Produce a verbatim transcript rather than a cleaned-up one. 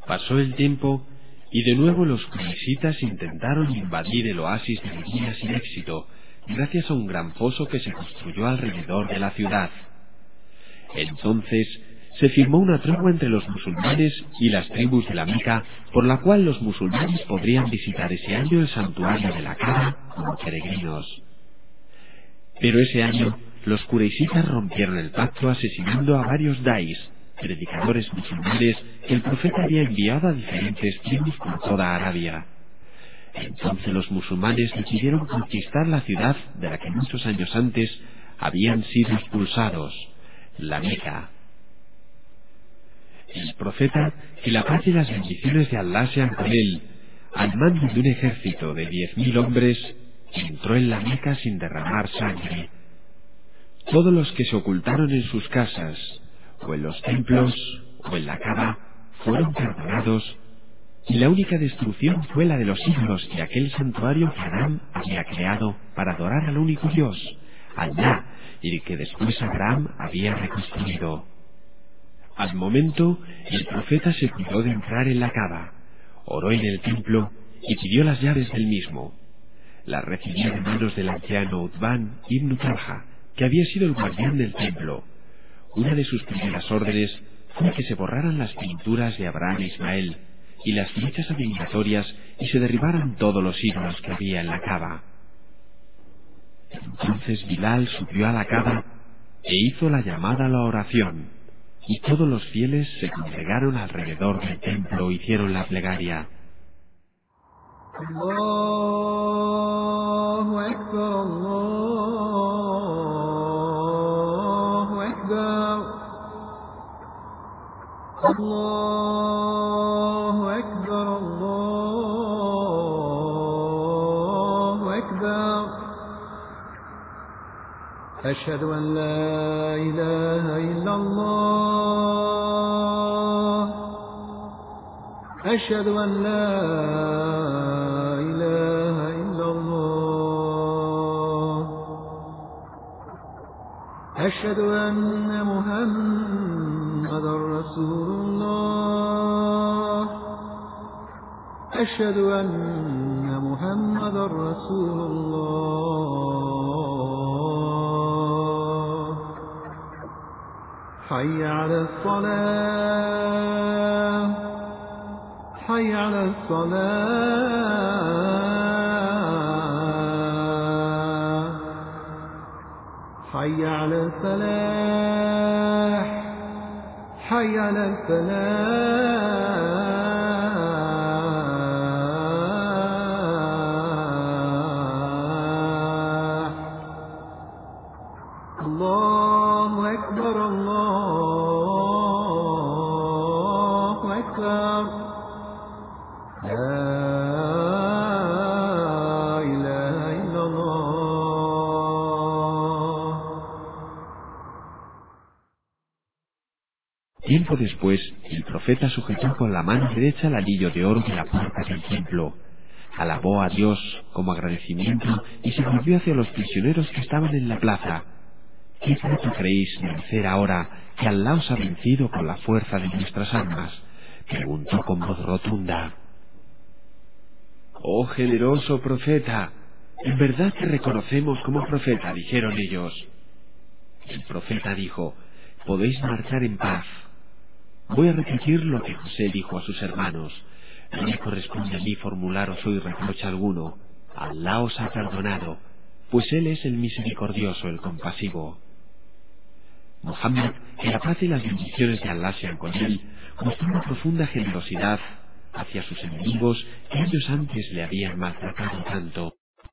Pasó el tiempo y de nuevo los quraishitas intentaron invadir el oasis de Medina sin éxito, gracias a un gran foso que se construyó alrededor de la ciudad. Entonces se firmó una tregua entre los musulmanes y las tribus de la Meca, por la cual los musulmanes podrían visitar ese año el santuario de la Kaaba como peregrinos. Pero ese año los quraishitas rompieron el pacto asesinando a varios dais, predicadores musulmanes que el profeta había enviado a diferentes tribus por toda Arabia. Entonces los musulmanes decidieron conquistar la ciudad de la que muchos años antes habían sido expulsados, la Meca. El profeta, que la paz y las bendiciones de Allah sean con él, al mando de un ejército de diez mil hombres, entró en la Meca sin derramar sangre. Todos los que se ocultaron en sus casas, o en los templos, o en la Kaaba, fueron perdonados, y la única destrucción fue la de los ídolos de aquel santuario que Abraham había creado para adorar al único Dios, Allah, y que después Abraham había reconstruido. Al momento, el profeta se cuidó de entrar en la Kaaba, oró en el templo y pidió las llaves del mismo. Las recibió de manos del anciano Utbán ibn Talha, que había sido el guardián del templo. Una de sus primeras órdenes fue que se borraran las pinturas de Abraham e Ismael y las flechas adivinatorias y se derribaran todos los ídolos que había en la Kaaba. Entonces Bilal subió a la Kaaba e hizo la llamada a la oración, y todos los fieles se congregaron alrededor del templo e hicieron la plegaria. Allahu Akbar, Allahu Akbar, Allahu Akbar, Allahu Akbar. Ashhadu an la ilaha illallah, Ashhadu an la ilaha illallah, Ashhadu anna Muhammadar Rasulullah, Ashhadu anna Muhammadar Rasulullah. حي على الصلاة حي على الصلاة حي على الفلاح حي على الفلاح. الله أكبر الله أكبر لا إله إلا الله. Tiempo después, el profeta sujetó con la mano derecha el anillo de oro de la puerta del templo, alabó a Dios como agradecimiento y se volvió hacia los prisioneros que estaban en la plaza. ¿Qué tanto creéis vencer ahora que Allah os ha vencido con la fuerza de nuestras armas? Preguntó con voz rotunda. Oh generoso profeta, en verdad te reconocemos como profeta, dijeron ellos. El profeta dijo, podéis marchar en paz. Voy a repetir lo que José dijo a sus hermanos. No me corresponde a mí formularos hoy reproche alguno. Allah os ha perdonado, pues Él es el misericordioso, el compasivo. Muhammad, que la paz y las bendiciones de Allah sean con él, mostró una profunda generosidad hacia sus enemigos que años antes le habían maltratado tanto.